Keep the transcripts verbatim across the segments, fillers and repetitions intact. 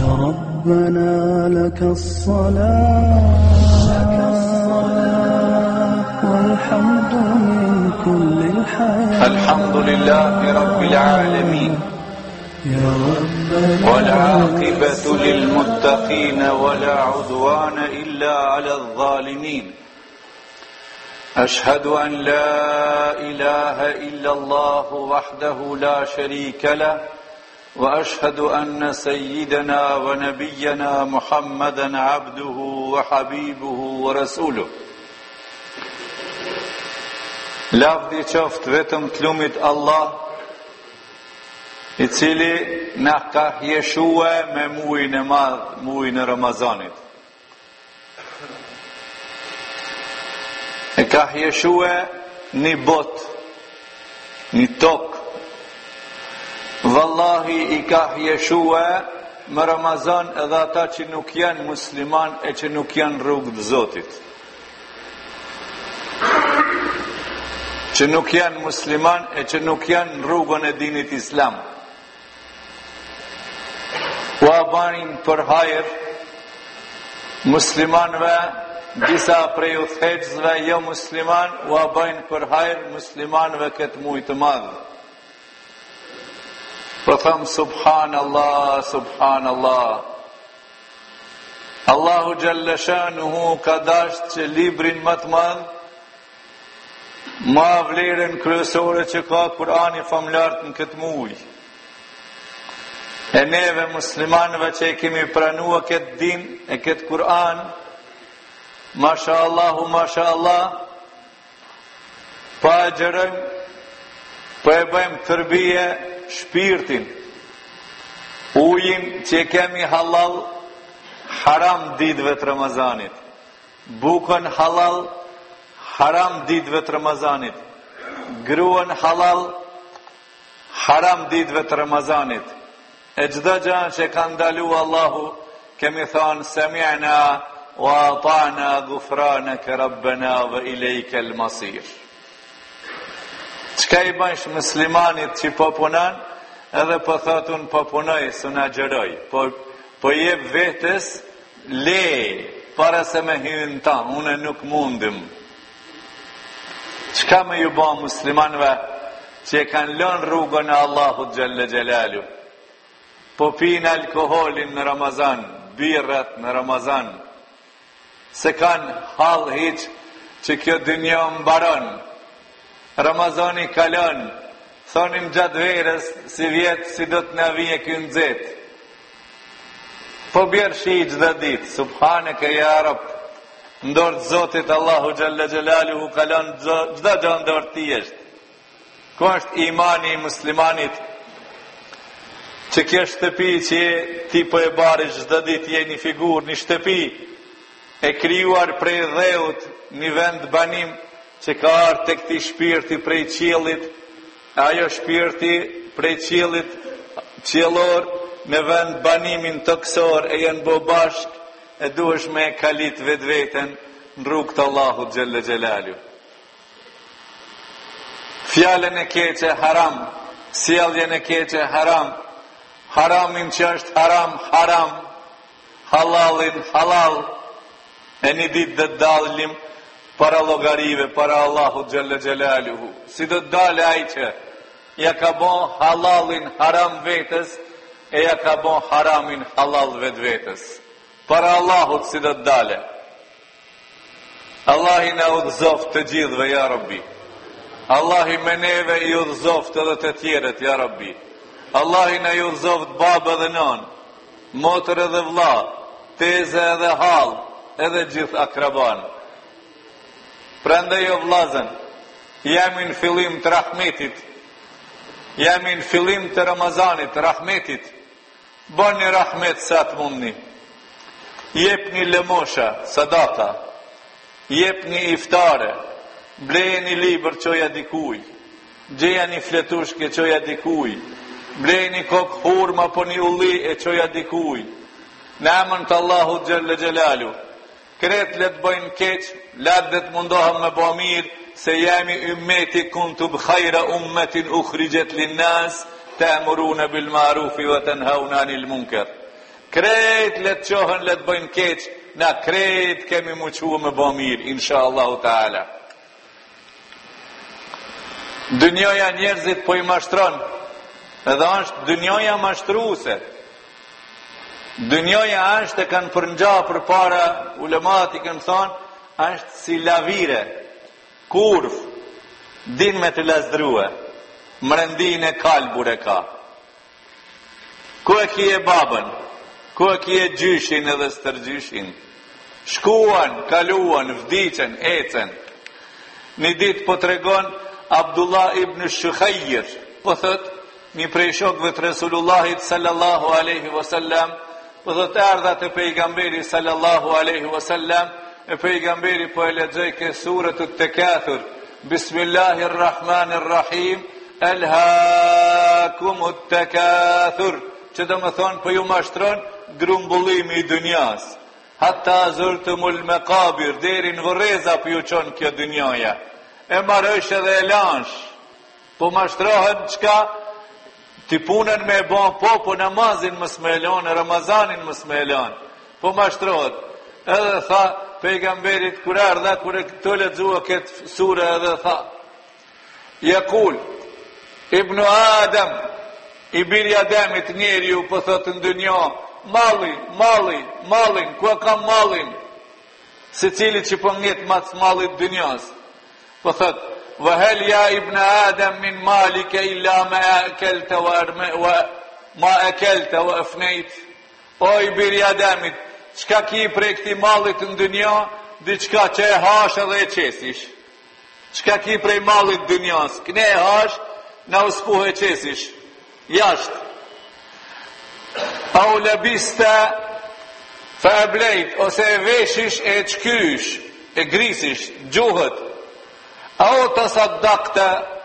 ربنا لك الصلاة والحمد من كل الحياة. الحمد لله رب العالمين والعاقبة للمتقين ولا عدوان إلا على الظالمين. أشهد أن لا إله إلا الله وحده لا شريك له، وأشهد أن سيدنا ونبينا محمدا عبده وحبيبه ورسوله. Lavdi qoftë vetëm t'lumit Allah, i cili na ka hjeshue me muajin e madh, muajin e Ramazanit. E ka hjeshue një bot, një tokë. Vallahi i ka hjeshue me Ramazan edhe ata që nuk janë musliman e që nuk janë rrugë të Zotit. Që nuk janë musliman e që nuk janë rrugën e dinit islam. Ua banin për hajër muslimanve, disa prej udhëheqësve jo musliman, ua banin për hajër muslimanve këtë muaj të madh. Po thëmë subhanallah, subhanallah. Allahu Gjelle Shanuhu ka dashur që librin më të madh, ma vlerën kryesore që ka Kurani famlartë në këtë muaj. E neve muslimanëve që e kemi pranua këtë din e këtë Kur'an, masha Allahu, masha Allah, pa e gjërëm, pa e bëjmë tërbije shpirtin, ujin që e kemi halal, haram ditëve të Ramazanit, bukën halal, haram ditëve të Ramazanit, gruan halal, haram ditëve të Ramazanit. E çdo gjë që ka ndalu Allahu, kemi thënë sami'na wa ata'na ghufranaka rabbana wa ilayka al-masir. Çka i bësh muslimanit që po punon, edhe po thotun po punoj, s'una xheroj, po po jep vetes le para se me hyn ta, unë nuk mundim. Çka më ju bë muslimanëve që e kanë lënë rrugën e Allahut Gjelle Gjelalu, po pinë alkoholin në Ramazan, birrat në Ramazan, se kanë hall hiç që kjo dynja mbaron. Ramazani kalon, thonim gjatë verës, si vjetë, si do të na vije ky nxehtë. Po bjerë shi çdo ditë, subhaneke ya Rabb, ndorë Zotit Allahu Gjelle Gjelaluhu kalon çdo gjë ndorë ti është. Ku është imani i muslimanit? Që kjo shtëpi që ti po e bari çdo ditë je një figurë, një shtëpi e krijuar prej dheut, një vend banim që ka ardhur tek ti shpirti prej qiellit, ajo shpirti prej qiellit qiellor në vend banimin toksor e janë bo bashk, e duhesh me kalit vetë vetën në rrugë të Allahut Gjelle Gjelalu. Fjallën e keqe haram, sjelljen e keqe haram, haramin që është haram, haram, halalin, halal, e një ditë dhe dalim para logarive, para Allahut Gjelle Gjelaluhu. Si do të dale ai që ja ka bon halalin haram vetës, e ja ka bon haramin halal vetë vetës. Para Allahut si do të dale. Allahi na udhëzoft të gjithëve, ja Rabbi. Allahi me neve i udhëzoft edhe të tjerët, ja Rabbi. Allahi na i udhëzoft babë dhe non, motër edhe vlla, teze edhe hall, edhe gjithë akraban. Prandaj o vllazën, jemi në fillim të rahmetit, jemi në fillim të Ramazanit, rahmetit. Bëni rahmet sa të mundni. Jepni lëmosha, sadaka, jepni iftare, blejeni libër çoja dikuj, gjeja një fletushke çoja dikuj, blejeni kokë hurma po një ulli e çoja dikuj. Në emën të Allahut Gjelle Gjelalu, kret le të bëjnë keq, latë dhe të mundohëm me bo mirë, se jemi ummeti kuntum khajra ummetin ukhrijet linnas, ta'muruna bil ma'rufi wa tanhauna anil munkar. Krejt le të qohën, le të bëjnë keq, na krejt kemi muqua me bo mirë, insha Allahu Taala. Dynjoja njerëzit po i mashtron, edhe është dynjoja mashtruese. Dynjoja është e kanë përngja për para ulemat i kanë thonë, është si lavire, kurv, din me të lazdrua, mrendin e kalbur e ka. Ku e ki e babën, ku e ki e gjyshin edhe stërgjyshin, shkuan, kaluan, vdicen, ecen. Një dit po të regon Abdullah ibn Shukhajr, po thët, një prej shokëve të Resulullahit sallallahu aleyhi wasallam, po thët ardha të pejgamberi sallallahu aleyhi wasallam, e pejgamberi po e lexoj ke surët të Tekathur, Bismillahirrahmanirrahim, Elhakumut Tekathur, që do më thonë po ju mashtron grumbullimi i dynjas. Hatta zurtumul maqabir, deri në vërreza po ju çon kjo dynjaja. E marrësh edhe e lansh. Po mashtrohen çka? Ti punën me e bon po, po namazin mës me elon, e Ramazanin mës me elon. Po mashtrohet. Edhe tha pejgamberit kur ardha, kur e këto lexua këtë sure edhe tha, Jakul, Ibnu Adam, i biri Ademit njeriu, po thotë në dynja, malli, malli, mallin, ku e kam mallin? Se cili që po njët mas mallit dynjas. Po thotë, vëhel ja ibn Adam min malike illa ma akelte wa ma akelte wa afnejt. O i biri Ademit, qka ki prej këti mallit në dynja, diçka që e hash edhe e qesish. Qka ki prej mallit dynjas, këne e hash, na uspuh e qesish. Jashtë. Au lebista fa e blejt, ose e veshish e qkysh, e grisish, gjuhët. Au të sadakta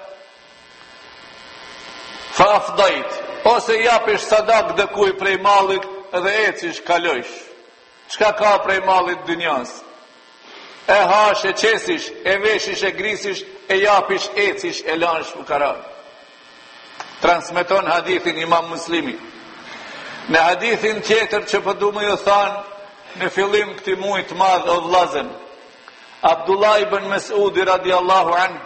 fa afdajt, ose japish sadak dhe kuj prej mallit edhe ecish kalojsh. Qka ka prej mallit dynjas? E hash, e qesish, e veshish, e grisish, e japish, ecish, e lansh fukarat. Transmeton hadithin Imam Muslimi. Në hadithin tjetër që përdu më ju thanë, në fillim këti mujt madh o vlazen, Abdullah ibn Mesudi radiallahu anë,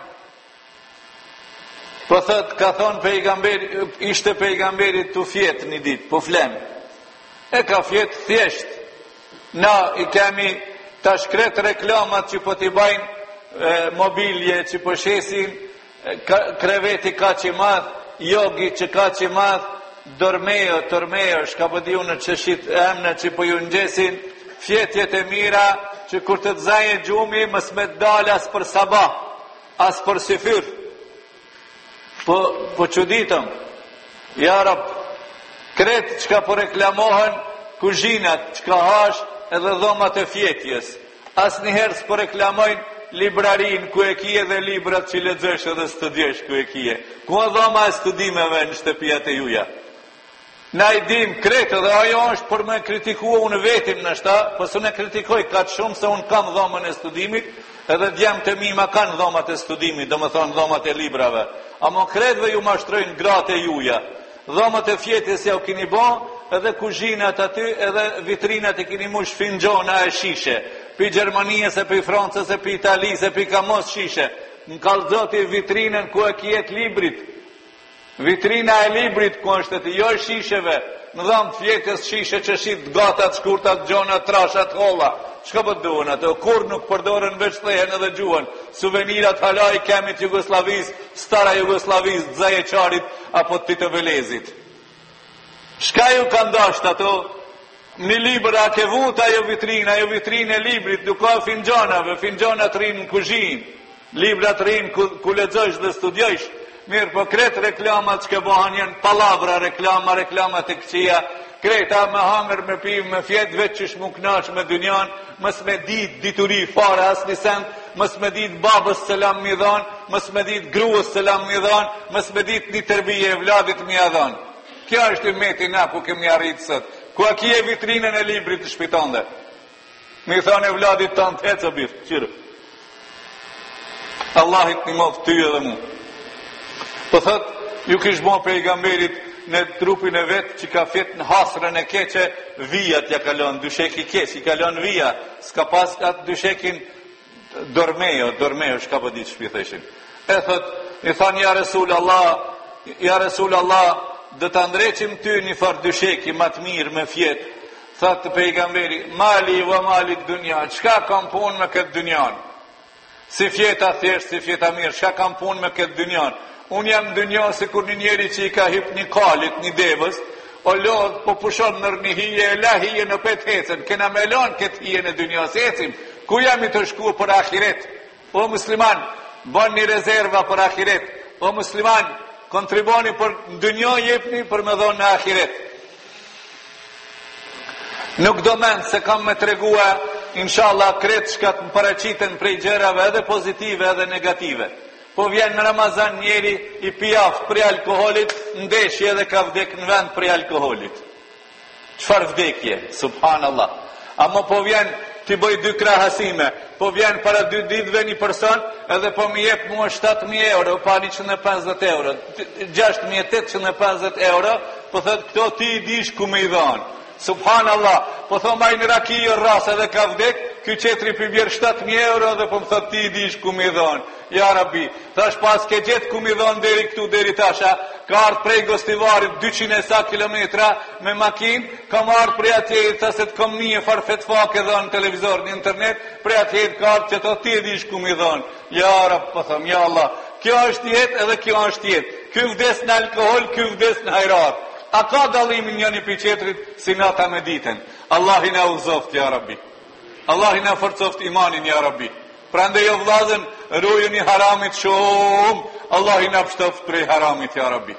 po thët, ka thonë pejgamberi, ishte pejgamberi të fjetë një ditë, po flenë. E ka fjetë thjesht. Na i kemi të shkret reklamat që po t'i bajnë e, mobilje, që po shesin, ka, kreveti ka që madhë, jogi që ka që madhë, dormejo, tormejo, shka po di unë që shit emne që po ju ngjesin, fjetjet e mira, që kur të të zaje gjumi, mës me të dalë as për sabah, as për sifyr. Po, po që ditëm, jarab, kretë që ka po reklamohen, kuzhinat, që ka hash, edhe dhomat e fjetjes. As njëherë së po reklamojnë librarin, ku e kije dhe librat që lexosh edhe studiesh ku e kije. Ku e dhoma e studimeve në shtëpijat e juja. Na i dim kretë dhe ajo është për me kritikua unë vetim në shta, pësë në kritikoj ka të shumë se unë kam dhomën e studimit, edhe djemë të mi ma kanë dhomat e studimit, do më thonë dhomat e librave. Amo kretëve ju mashtrojnë gratë e juja. Dhomat e fjetjes ja u kini bo, edhe kuzhinat aty, edhe vitrinat e kini mush fingjona e shishe. Pi Gjermanijës, e pi Francës, e pi Italijës, e pi Kamos shishe. Në kalzoti vitrinën ku e kjet librit. Vitrina e librit ku është të jo shisheve. Në dhamë fjetës shishe që shit gatat, shkurtat, gjonat, trashat, holla. Shka për duhen ato? Kur nuk përdorën veç thehen edhe gjuhën. Suvenirat hala i kemi të Jugoslavis, stara Jugoslavis, dzaje qarit, apo të të velezit. Shka ju ka ndasht ato? Një libër a ke vut ajo vitrina, ajo vitrinë e librit, nuk ka finxhanave, finxhanat rinë në kuzhinë, librat rinë ku, ku lexosh dhe studiojsh. Mirë, po kretë reklamat që ke bohan jenë palavra, reklama, reklamat e këqia, kreta me hangër, me pivë, me fjetë veç që shmu knash me dynjan, mës me dit dituri fare as një send, mës me dit babës selam mi dhanë, mës me dit gruës selam mi dhanë, mës me dit një tërbije e vladit mi adhanë. Kjo është i meti na ku kemi arritë sëtë. Ku a kje vitrinën e librit të shpitonde? Mi thonë e vladit të në të hecë birë, qërë. Allahit një mofë ty edhe mu. Po thëtë, ju kishë bo pejgamberit në trupin e vetë që ka fit në hasrën e keqe, vijat ja kalon, dysheki keq, i kalon vija, s'ka pas atë dyshekin dormejo, dormejo, shka po ditë shpi theshin. E thot, i than, ja Resul Allah, ja Resul Allah, dhe të ndreqim ty një farë dysheki matë mirë me fjetë. Thot të pejgamberi, mali vë mali dunja, qka kam pun me këtë dunjan? Si fjeta thjesht, si fjeta mirë, qka kam pun me këtë dunjan? Unë jam dunja si kur një njeri që i ka hip një kalit, një devës, o lodh, po pushon nër një hije, e la hije në pet hecen, kena me lanë këtë hije në dunja, se ecim, ku jam i të shku për akhiret? O musliman, ban një rezerva për akhiret. O musliman, kontriboni për dunja jepni për me dhonë në akhiret. Nuk do menë se kam me tregua, inshallah, kretë shkat më paraqiten prej gjërave edhe pozitive edhe negative. Po vjen në Ramazan njeri i pijaf prej alkoholit, ndeshje edhe ka vdek në vend prej alkoholit. Qfar vdekje? Subhanallah. Amo po vjen t'i bëj dy krahasime, po vjen para dy ditëve një person, edhe po mi jep mua shtatë mijë euro, pa njëqind e pesëdhjetë euro, gjashtë mijë e tetëqind e pesëdhjetë euro, po thët këto ti i dish ku me i dhanë. Subhanallah, po thom ai në raki o ras edhe ka vdek, ky qetri pi vjer shtatë mijë euro dhe po më thot ti i dish ku mi dhon. Ja Rabbi, thash pas ke gjet ku mi dhon deri këtu deri tasha, ka ardh prej Gostivarit dyqind e sa kilometra me makinë, ka marrë prej atje ta se të kom një farfet fake dhon në televizor në internet, prej atje ka ardh që to ti i dish ku mi dhon. Ja Rabb, po them, ja Allah, kjo është jetë edhe kjo është jetë. Ky vdes në alkohol, ky vdes në hajrat. A ka dalimin njëni për qetrit si nata me ditën? Allah i na uzoft, ja Rabbi. Allah i na forcoft imanin, ja Rabbi. Prandaj jo vllazën, rujën i haramit shumë, Allah i na pështoft prej haramit, ja Rabbi.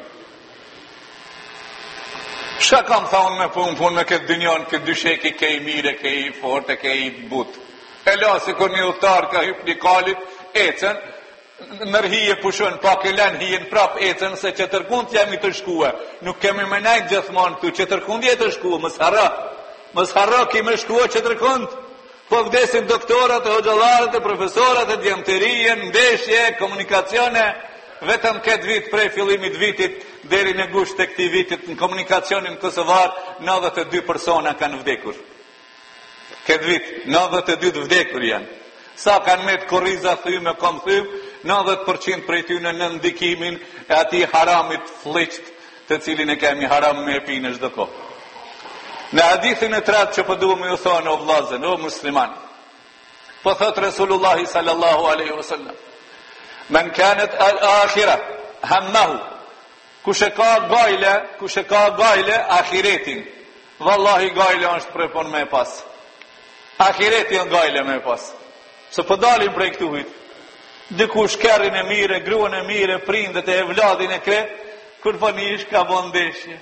Shka kam thonë me punë pun me këtë dynjon, këtë dysheki ke i mire, ke i forte, ke i but. E la si kur një udhtar ka hyp një kalit, ecen, nër hije pushon, pak e len hijen prap ecen, se që tërkund jemi të shkua. Nuk kemi me najtë gjithmonë këtu, që tërkund jetë të shkua, mës harra. Mës harra kime shkua që tërkund. Po vdesin doktorat, e hoxalarët, e profesorat, e djemëterien, ndeshje, komunikacione, vetëm këtë vit prej fillimit vitit, deri në gusht të këti vitit, në komunikacionin Kosovar, nëntëdhjetë e dy persona kanë vdekur. Këtë vit, nëntëdhjetë e dy të vdekur janë. Sa kanë me të korriza thyme, kom thyme, nëntëdhjetë përqind prej tyne në ndikimin e ati haramit fliqt të cilin e kemi haram me e pi në çdo kohë. Në hadithin e tretë që përdu me ju thonë o vllazën, o musliman, po thot Resulullahi sallallahu aleyhi wasallam, men kanet al akhira hammahu, kush e ka gajle, kush e ka gajle ahiretin, vallahi gajle është prej pun me pas. Ahiretin gajle me pas. Se po dalim prej këtu hujt. Dikush kerrin e mire, gruan e mire, prindet e vladin e kret, kur po nish ka bon ndeshje.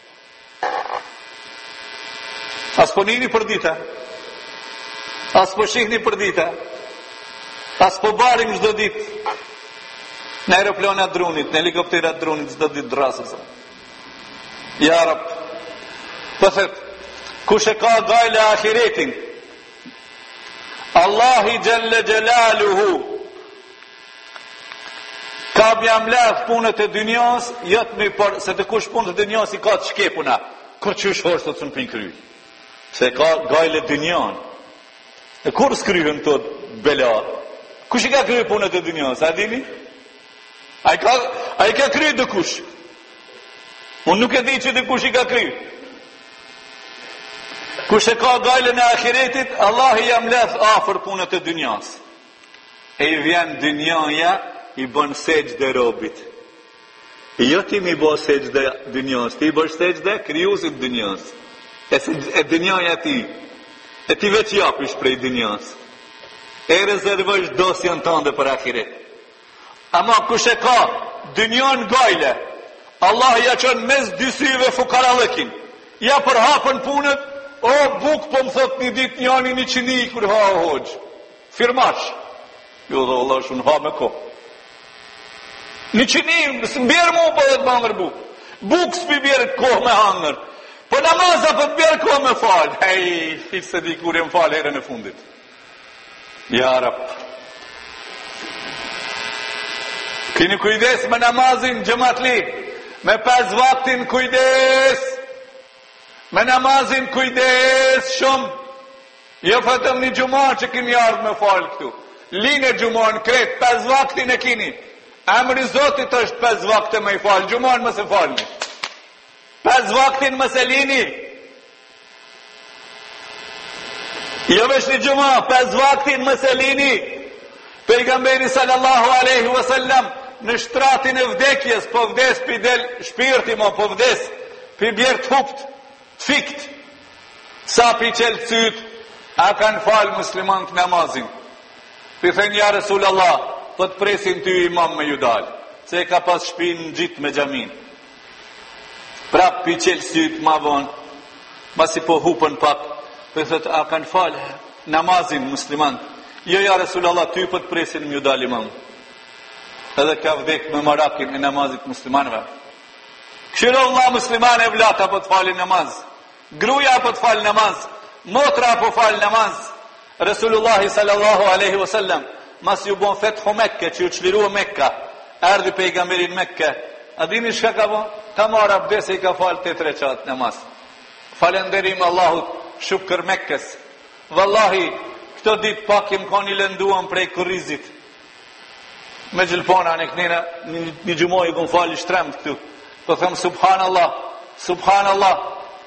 As po nini për dita, as po shihni për dita, as po barim çdo ditë. Në aeroplana dronit, në helikoptera dronit çdo ditë drasës. Ja Rab, po thet, kush e ka gajle ahiretin, Allahi Gjelle Gjelaluhu ka bjam lef punët e dynjas, jëtë mi për, se të kush punët e dynjas i ka të shkepuna, kur që është horës të të në pinë kry, se ka gajle dynjan. E kur s'kryhën të bela? Kush i ka kry punët e dynjas, a dini? A i ka, a i ka kry dë kush? Unë nuk e di që dë kush i ka kry. Kush e ka gajlën e ahiretit, Allah i jam leth afër punët e dynjas. E i vjen dynjaja, i bën sejdë robit. Jo ti mi bo sejdë dynjas, ti i bësh sejdë krijuesit dynjas. E, e dynjaja ti. E ti veç japish prej dynjas. E rezervojsh dosjen tënde për ahiret. Ama kush e ka dynjan gajle, Allah ja çon mes dy syve fukarallëkin. Ja për hapën punët, o, buk po më thot një dit njani një qini kur ha o hoqë. Firmash. Jo dhe Allah shumë ha me ko. Një qini, së mbjerë mu po dhe të mangër buk. Buk së pi bjerë kohë me hangër. Po namaza po të bjerë kohë me falë. Hej, fitë se di kur e më falë herën e fundit. Ja Rab. Kini kujdes me namazin gjëmatli. Me pes vaktin kujdes, me namazin kujdes shumë. Jo vetëm një gjumon që kini ardhë me falë këtu. Linë e gjumon kretë, pes vaktin e kini. Emri Zotit është pes vakte me i falë, gjumon më se falëni. Pes vaktin më se lini. Jo vesh një gjumon, pes vaktin më se lini. Pejgamberi sallallahu aleyhi wasallam në shtratin e vdekjes, po vdes pi del shpirti mo, po vdes pi bjerë të hupt, të fikt. Sa pi qelë cyt, a kanë falë musliman të namazin. Pi thënë ja Resulallah, po të presin ty imam me ju dalë, se e ka pas shpinë në gjitë me gjamin. Prap pi qelë cyt ma vonë, masi po hupën pak, po thëtë a kanë falë namazin musliman. Jo ja Resulallah, ty po të presin me ju dalë imam. Edhe ka vdek me marakin e namazit muslimanve. Këshiro Allah musliman e vlata po të falin namaz, gruja po të falin namaz, motra po falin namaz. Resulullahi sallallahu aleyhi wasallam, mas ju bon fethu Mekke, që ju qlirua Mekka, erdi pejgamberin Mekke, a dini shka ka bon? Ka marë abdese i ka falë të tre qatë namaz. Falenderim Allahut, shukër Mekkes. Wallahi, këto dit pak jem ka një lënduam prej kurizit. Me gjilpona në kënina, një, një gjumoj i kun fali shtremt këtu. Po thëmë, subhanallah, subhanallah,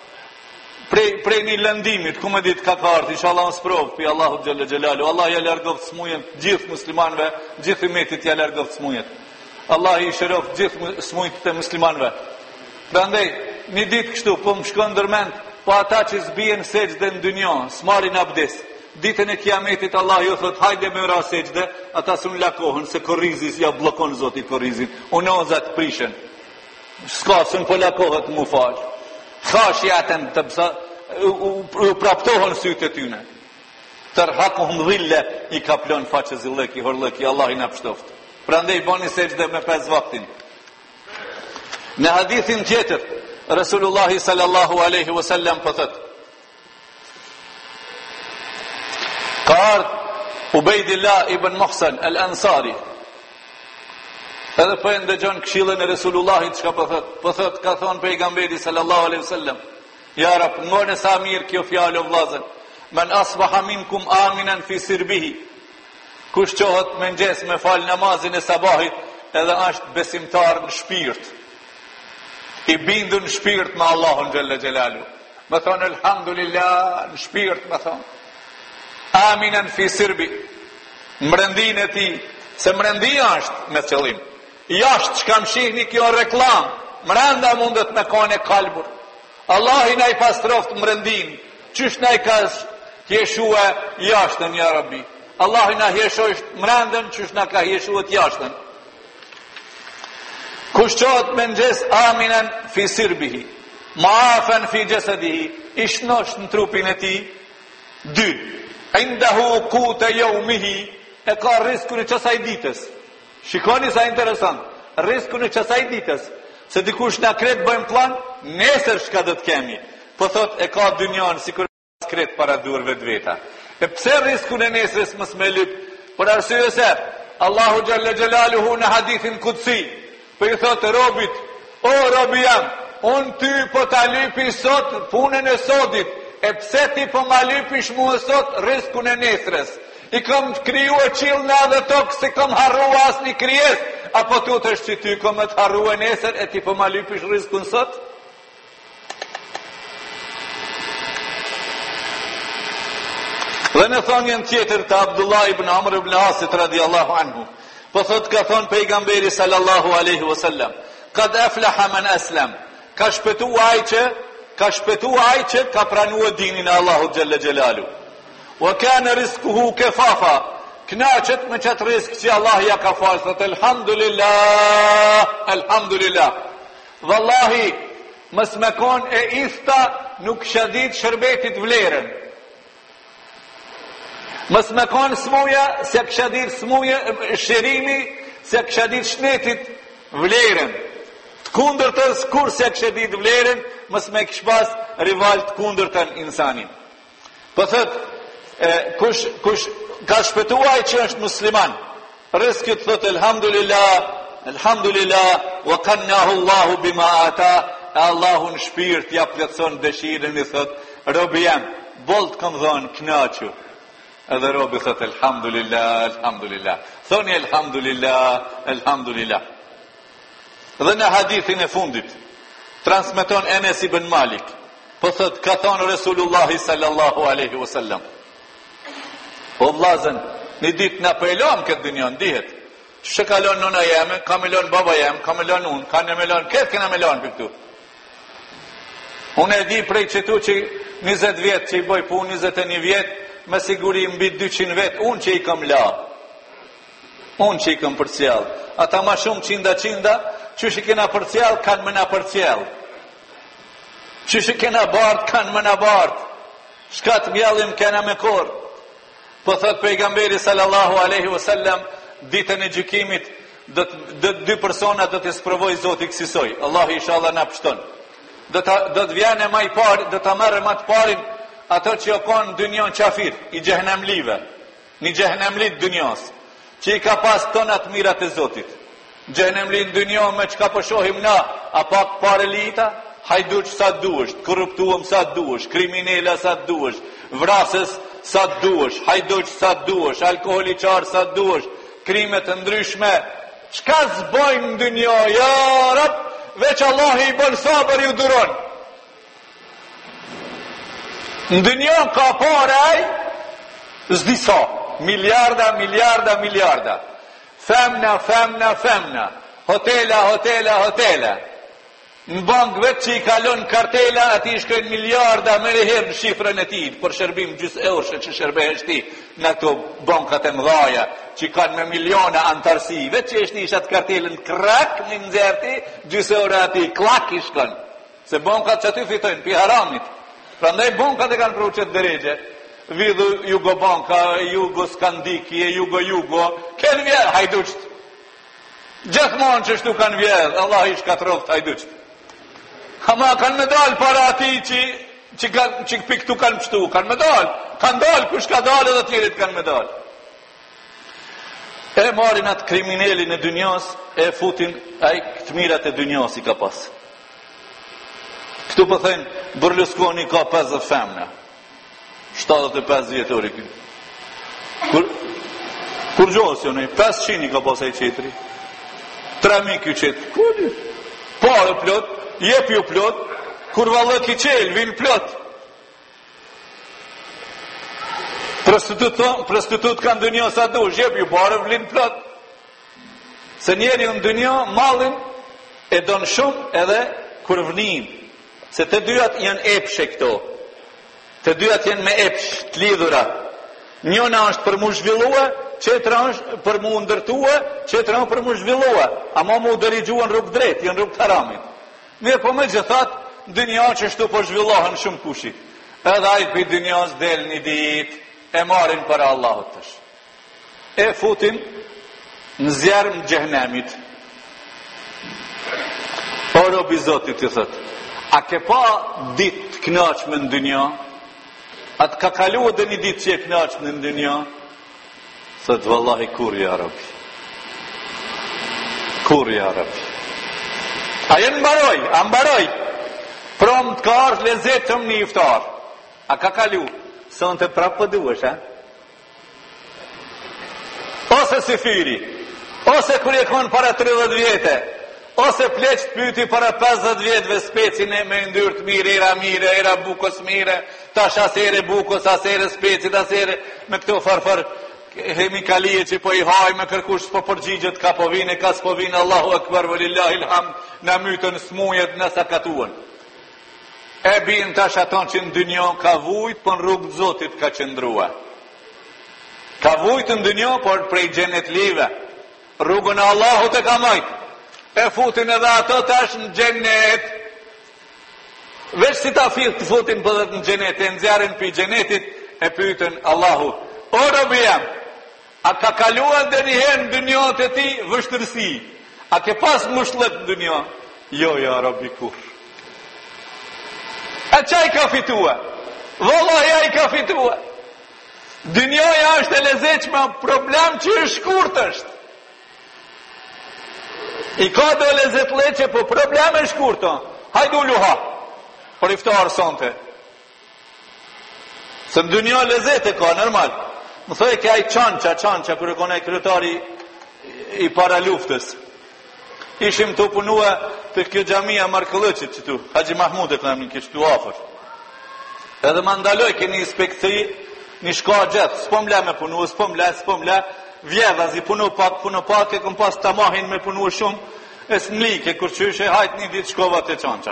prej, prej një lëndimit, ku me ditë ka kartë, isha Allah në sprovë, pi Allahu Gjelle Gjelalu. Allah ja lërgëvë të smujen gjithë muslimanve, gjithë i metit ja lërgëvë të smujet. Allah i shërëf gjithë smujt të muslimanve. Prandaj, një ditë kështu, po më shkon dërmend, po ata që zbijen sejdë në dynjo, s'marin abdes. Ditën e kiametit Allah ju thot, hajde me ra sejdë, ata s'un lakohën, se korrizis ja blokon Zoti korrizin. Unozat prishen. S'ka, s'un po lakohet mu falë. Khash jatën të pësa, u praptohën sytë të tyne. Tërhakuhum dhille, i kaplon faqe zillëki, horlëki, Allah i në pështoftë. Pra ndej boni sejdë me pes vaktin. Në hadithin tjetër, Resulullahi sallallahu aleyhi wasallam për thëtë, ka ardhë Ubejdillah ibn Muhsan al-Ansari, edhe për e ndëgjon këshillën e Resulullahit që ka për thëtë, për thëtë ka thonë pejgamberi sallallahu aleyhi wasallam, ja rap, ngone sa mirë kjo fjallë o vlazën, men asbaha minkum aminan fi sirbihi, kush qohët me nxes me falë namazin e sabahit, edhe ashtë besimtar në shpirt, i bindu në shpirt me Allahun Gjelle Gjelalu. Me thonë, elhamdulillah, në shpirt, me thonë. Aminan fi sirbi, mrendin e ti, se mrendia është me qëllim. Jashtë që kam shihni kjo reklam, mrenda mundet me kone kalbur. Allah i na i pastroft mrendin, qysh na i ka hjeshue jashtën, ja Rabbi. Allah i na hjeshojsht mrendën, qysh na ka hjeshuet jashtën. Kush qohet me nxes aminan fi sirbihi, maafen fi gjesedihi, ishnosht në trupin e ti, dy, indahu kute jaumihi, e ka riskun e qësaj ditës. Shikoni sa interesant, riskun e qësaj ditës, se dikush në kretë bëjmë plan, nesër shka do të kemi, po thot e ka dynjan, si kërë kretë para durve të veta. E pse riskun e nesërës mës me lyp, për arsye se, Allahu Gjelle Gjelaluhu në hadithin kutsi, për i thotë robit, o robi jam, unë ty po ta lypi sot punën e sotit, e pse ti po ma lypish mu e sot riskun e nesrës. I kom kriju e qilë në adhe tokë, se kom harrua as një kryes, apo tu të është që ty kom e të harrua nesër, e ti po ma lypish riskun sot? Dhe në thonjën tjetër të Abdullah ibn Amr ibn Asit radiallahu anhu, po thot ka thonë pejgamberi sallallahu aleyhi wasallam, kad aflaha man aslam, ka shpetu aj që, ka shpetu aj që ka pranua dinin e Allahu Gjelle Gjelalu. Wa kana rizkuhu kefafa, knaqet me qatë risk që Allah ja ka falë, thot elhamdulillah, elhamdulillah. Wallahi, mës me kon e ifta nuk shadit shërbetit vlerën. Mës me konë smuja, se kësha ditë smuja, shërimi, se kësha ditë shnetit vlerën. Të kundërtës, kur se kësha ditë vlerën, mës me kësha pas rival të kundërtën insanin. Po thët, kush, kush ka shpetuaj që është musliman, rëskët thët, elhamdulillah, elhamdulillah, wa kannahu Allahu bima ata, e Allahu në shpirt ja plotson dëshirën i thot, robi jam, boll të kam dhënë, kënaqu. Edhe robi thot elhamdulillah, elhamdulillah. Thoni elhamdulillah, elhamdulillah. Dhe në hadithin e fundit transmeton Enes ibn Malik, po thot ka thonë Resulullahi sallallahu alaihi wasallam, o vllazën, një ditë na pelon këtë dynjë, ndihet. Ç'e kalon nona jeme, ka me lon baba jem, ka me lon unë, ka ne me lon, këtë kena me lon për këtu. Unë e di prej qëtu që njëzet vjetë që i boj punë, njëzet e një vjetë, me siguri mbi dyqind vetë, unë që i kam la. Unë që i kam përcjell. Ata ma shumë qinda qinda, që që kena përcjell, kanë më na përcjell. Që që kena bartë, kanë më na bartë. Shka të mjallim kena me korë. Po thot pejgamberi sallallahu aleyhi wasallam, ditën e gjykimit, dhe dy persona do të sprovoj Zoti kësisoj. Allah inshallah na pështon. Do të vjene ma i pari, do të marrë ma të parin, ato që jo konë dynjon qafir, i gjehnemlive, një gjehnemlit dynjos, që i ka pas tonat mirat e Zotit. Gjehnemlit dynjon me që ka përshohim na, a pak pare lita, hajduq sa duesht, korruptuam sa duesht, kriminela sa duesht, vrasës sa duesht, hajduq sa duesht, alkoholiqar sa duesht, krimet të ndryshme, qka zbojnë në dynjo, ja rap, veç Allah i bën sabër ju duron. Në dynjo ka pare aj, zdi sa, miliarda, miliarda, miliarda. Femna, femna, femna, hotela, hotela, hotela. Në bank vetë që i kalon kartela, ati i shkojnë miliarda me reherë në shifrën e ti, për shërbim gjysë eurëshe që shërbehesht ti në këto bankat e mdhaja, që kanë me miliona antarësi, vetë që ishtë ishat kartelën krak në nëzërti, gjysë eurë ati klak i shkon, se bankat që aty fitojnë, pi haramit. Pra ndaj bankat e kanë pru qëtë dërejgje, vidhu Jugo Banka, Jugo Skandiki, Jugo Jugo, kënë vjerë, hajduqt. Gjithmonë që shtu kanë vjerë, Allah i shkatroft hajduqt. Ama kanë me dalë para ati që, që, që piktu kanë pështu, kanë me dalë, kanë dalë, kush ka dalë edhe tjerit kanë me dalë. E marin atë kriminelin e dynjas, e futin aj këtë mirat e dynjas i ka pas. Këtu pëthejnë, Berlusconi ka pesëdhjetë femna, shtatëdhjetë e pesë vjetori këtë. Kur, kur gjosë jone, pesëqind i ka pas aj qetri, tre mijë kjo qetri, kudi, pare plot, jep ju plot, kur vallët i qelë, vinë plot. Prostitut, prostitut kanë dënjo sa dush, jep ju pare, vlinë plot. Se njeri në dënjo, malin e donë shumë edhe kur vnin. Se të dyat janë epshe këto. Të dyat janë me epsh, të lidhura. Njona është për mu zhvillua, qetra është për mu ndërtua, qetra është për mu zhvillua. Ama mu dërigjuan rrug drejt, janë rrug të haramit. Mirë po me gjithat, dynja që shtu po zhvillohen shumë kushit. Edhe ajtë për dynjas del një dit, e marin për Allahot tësh. E futin në zjarë në gjehnemit. O robi Zotit të thët, a ke pa dit të knaqme në dynja? A të ka kalu edhe një dit që e knaqme në dynja? Thët, vallahi, kur ja rabi. Kur ja rabi. A jenë mbaroj, a mbaroj, prom të ka arë lezetëm një iftar. A ka kalu, së në të prapë pëduesh, ha? Ose si fyri, ose kër e konë para tridhjetë vjetë, ose pleqët pyti para pesëdhjetë vjetëve specin e me ndyrë të mire, era mire, era bukos mire, tash asere bukos, asere specit, asere me këto farfar hemikalie që po i haj me kërkush s'po përgjigjet ka po vine, ka s'po vine, Allahu akbar, vëlillahi ilham, në mytën smujet në sakatuan. E bin tash aton që në dynjo ka vujt, për në rrugë Zotit ka qëndrua. Ka vujt në dynjo, por prej gjenet live. Rrugën e Allahut e ka majt. E futin edhe ato tash në gjenet. Veç si ta të futin për dhe në gjenet, e nëzjarin për gjenetit, e pyten Allahu. O robi jam, a ka kaluan dhe njëherë në dynjot e ti vështërsi? A ke pas mushlet në dynjot? Jo, ja, robi, kur? A qaj ka fitua? Wallahi ai ka fitua. Dynjoja është e lezetshme, problem që është shkurt është. I ka do lezet leqe, po probleme shkurta. Hajdu luha, për iftarë sonte. Se në dynja lezet e ka, normal. Më thoi ke aj qanqa, qanqa, kërë kone aj kryetari i para luftës. Ishim të punua të kjo gjamia Markëllëqit që tu, Haxhi Mahmud e kënëm një kishtu afer. Edhe më ndaloj ke një inspekti, një shka gjithë, s'po mle me punu, s'po mle, s'po mle, vjedhazi, punu pak, punu pak, e këm pas të mahin me punu shumë, e s'mlike, kur qyshe, hajt një ditë shkova të qanqa.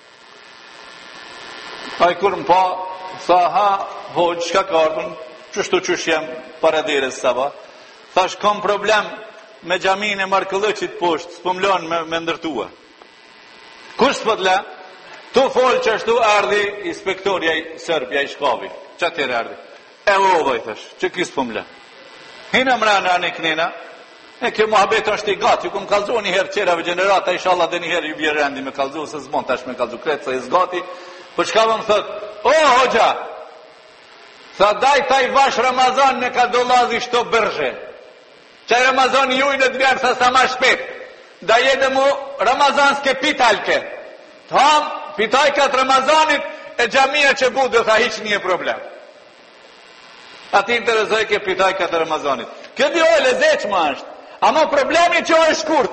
A i kur më pa, tha, ha, hoqë, shka ka ardhën, qështu qysh jem para deres saba, thash, kom problem me gjamin e Markëllëqit poshtë, s'po mlon me, me ndërtua. Kush s'po t'le? Tu folë që ashtu ardhi inspektorja i Sërbja i shkavi. Qa tjere ardhi? E ovo i thash, që kisë po mle. Hina mrana anë i knina, e kjo muhabet është i gati, ju kom kalzu një herë qerave generata, inshallah dhe një herë ju bje rendi me kalzu, se zbon tash me kalzu kretë, se i zgati, për shka vëm thët, o, hoxha, tha daj taj vash Ramazan në ka dolazi shto bërgje. Qaj Ramazan juj në të vjerë sa sa ma shpet. Da jede mu Ramazan s'ke pitalke. Tham, pitajkat Ramazanit e gjamia që bu dhe tha hiq një problem. Ati interesoj ke pitajkat Ramazanit. Kjo dio e lezeq ma është. Ama problemi që o e shkurt.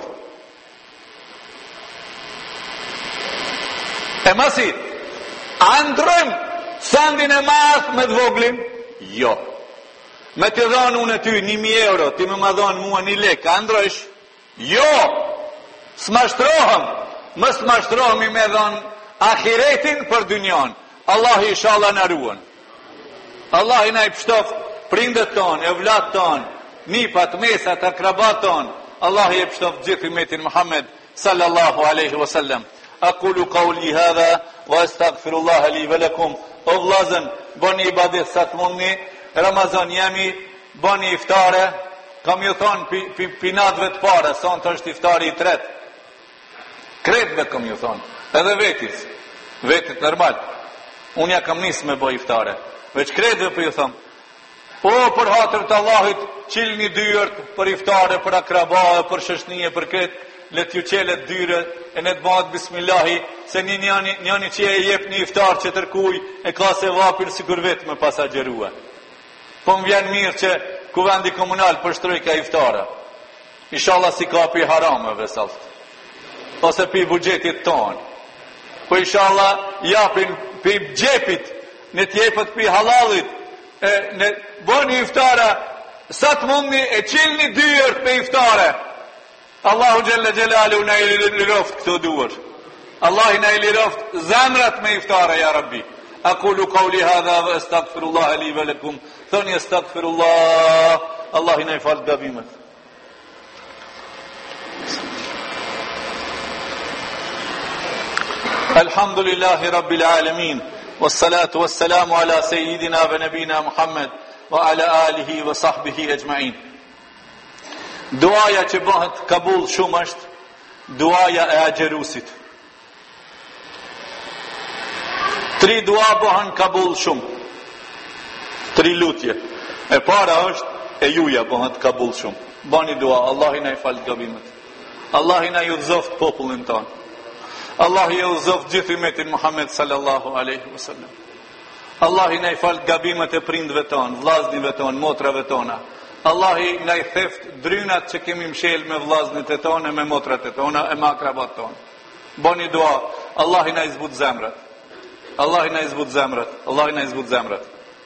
E masit, a ndrojmë sandin e math me dvoglin? Jo. Me të dhonë unë e ty një mi euro, ti me ma dhonë mua një lek, a ndrojsh? Jo! S'mashtrohëm, më s'mashtrohëm i me dhonë ahiretin për dynjan. Allah i shala në ruën. Allah i na i pështof prindet tonë, evlat tonë, nipat, mesat, akrabat tonë. Allah i pështof gjithë umetin Muhammed sallallahu aleyhi wasallam. Aqulu qawli hadha wa astaghfirullaha li wa lakum. O vllazën, bëni ibadet sa të mundni. Ramazan jemi, bëni iftare, kam ju thonë pi, pi, pinatve të pare, sonë të është iftari i tretë. Kretve kam ju thonë, edhe vetis, vetit normal. Unë ja kam nisë me bëj iftare, veç kretve për ju thonë. O, për hatër të Allahit, qilë një dyërt për iftare, për akrabae, për shëshnije, për kretë, let ju qelet dyre, e ne të bëhat bismillahi, se një njani, njani që e jep një iftar që tërkuj, e ka se vapir si kur vetë me pasagjerua. Po më vjen mirë që kuvendi komunal përshtroj ka iftara. Inshallah si ka pi harameve salt. Ose pi bugjetit tonë. Po inshallah japin pi gjepit, në tjepët pi halalit, e, në boni iftara, sa të mundi e qilni dyërt pe iftare. Allahu Gjelle Gjelalu në i liroft këto duër. Allah i në i liroft zemrat me iftare, ja Rabbi. Aqulu qawli hadha wa astaghfirullah li wa lakum. Thoni astaghfirullah. Allah i na i fal gabimet. Alhamdulillahi rabbil alamin. Wassalatu wassalamu ala sayyidina wa nabina Muhammad wa ala alihi wa sahbihi ajma'in. Duaja që bëhet kabul shumë është duaja e agjerusit. Tri dua bëhen kabul shumë. Tri lutje. E para është e juja bëhet kabul shumë. Bani dua, Allah i na i falë gabimet. Allah i na i udhëzoft popullin tonë. Allah i udhëzoft gjithë umetin Muhammed sallallahu aleyhi wasallam. Allah i na i falë gabimet e prindve tonë, vllaznive tonë, motrave tona. Allah i na i theft drynat që kemi mshel me vllaznit e tonë, me motrat e tona, e me akrabat tonë. Bani dua, Allah i na i zbut zemrat. Allah i na i zbut zemrat. Allah i na i zbut zemrat.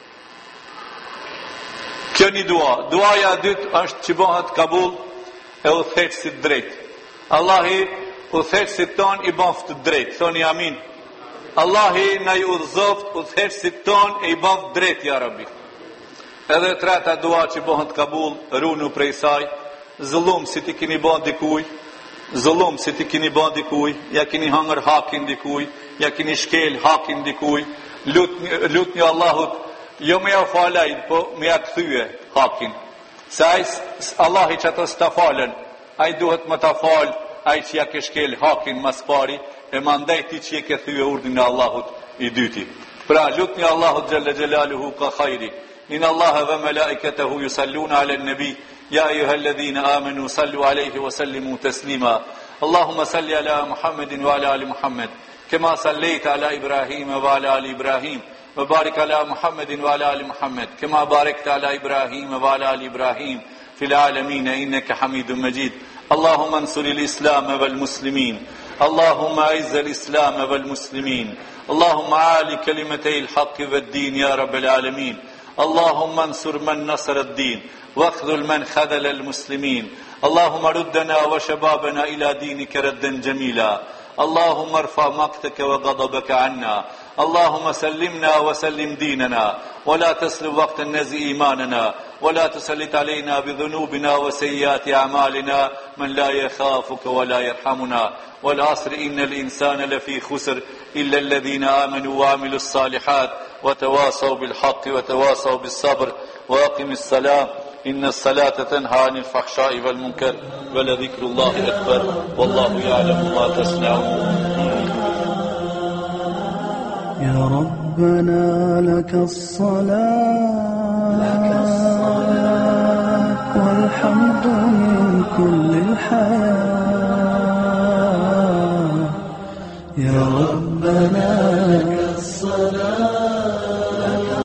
Kjo një dua. Duaja dytë është që bëhet kabul e udhëheqësit drejt. Allahi udhëheqësit ton i bëft drejt. Thoni amin. Allahi na i udhëzoft udhëheqësit ton e i bëft drejt, ja Rabbi. Edhe treta dua që bëhet kabul, runu prej saj, zullum si ti kini bën dikuj, zullum si ti kini bën dikuj, ja kini hangër hakin dikuj, ja kini shkel hakin dikuj, lut një Allahut, jo me ja falaj, po me ja këthyje hakin. Se aj, Allahi që ato s'ta falen, aj duhet më ta fal, aj që ja ke shkel hakin mas pari, e mandaj ti që je ke thyje urdin e Allahut i dyti. Pra, lut një Allahut gjelle gjelaluhu ka khajri. إن الله وملائكته يصلون على النبي يا أيها الذين آمنوا صلوا عليه وسلموا تسليما اللهم صل على محمد وعلى آل محمد كما صليت على إبراهيم وعلى آل إبراهيم وبارك على محمد وعلى آل محمد كما باركت على إبراهيم وعلى آل إبراهيم في العالمين إنك حميد مجيد. اللهم انصر الإسلام والمسلمين، اللهم أعز الإسلام والمسلمين، اللهم أعل كلمتي الحق والدين يا رب العالمين. اللهم انصر من نصر الدين واخذل من خذل المسلمين. اللهم ردنا وشبابنا إلى دينك ردا جميلا. اللهم ارفع مقتك وغضبك عنا. اللهم سلمنا وسلم ديننا ولا تسلب وقت النزع إيماننا ولا تسلط علينا بذنوبنا وسيئات أعمالنا من لا يخافك ولا يرحمنا. والعصر إن الإنسان لفي خسر إلا الذين آمنوا وعملوا الصالحات وتواصوا بالحق وتواصوا بالصبر. وأقم الصلاة إن الصلاة تنهى عن الفحشاء والمنكر ولذكر الله أكبر والله يعلم ما تصنعون. يا ربنا لك الصلاة والحمد من كل الحياة. يا ربنا لك الصلاة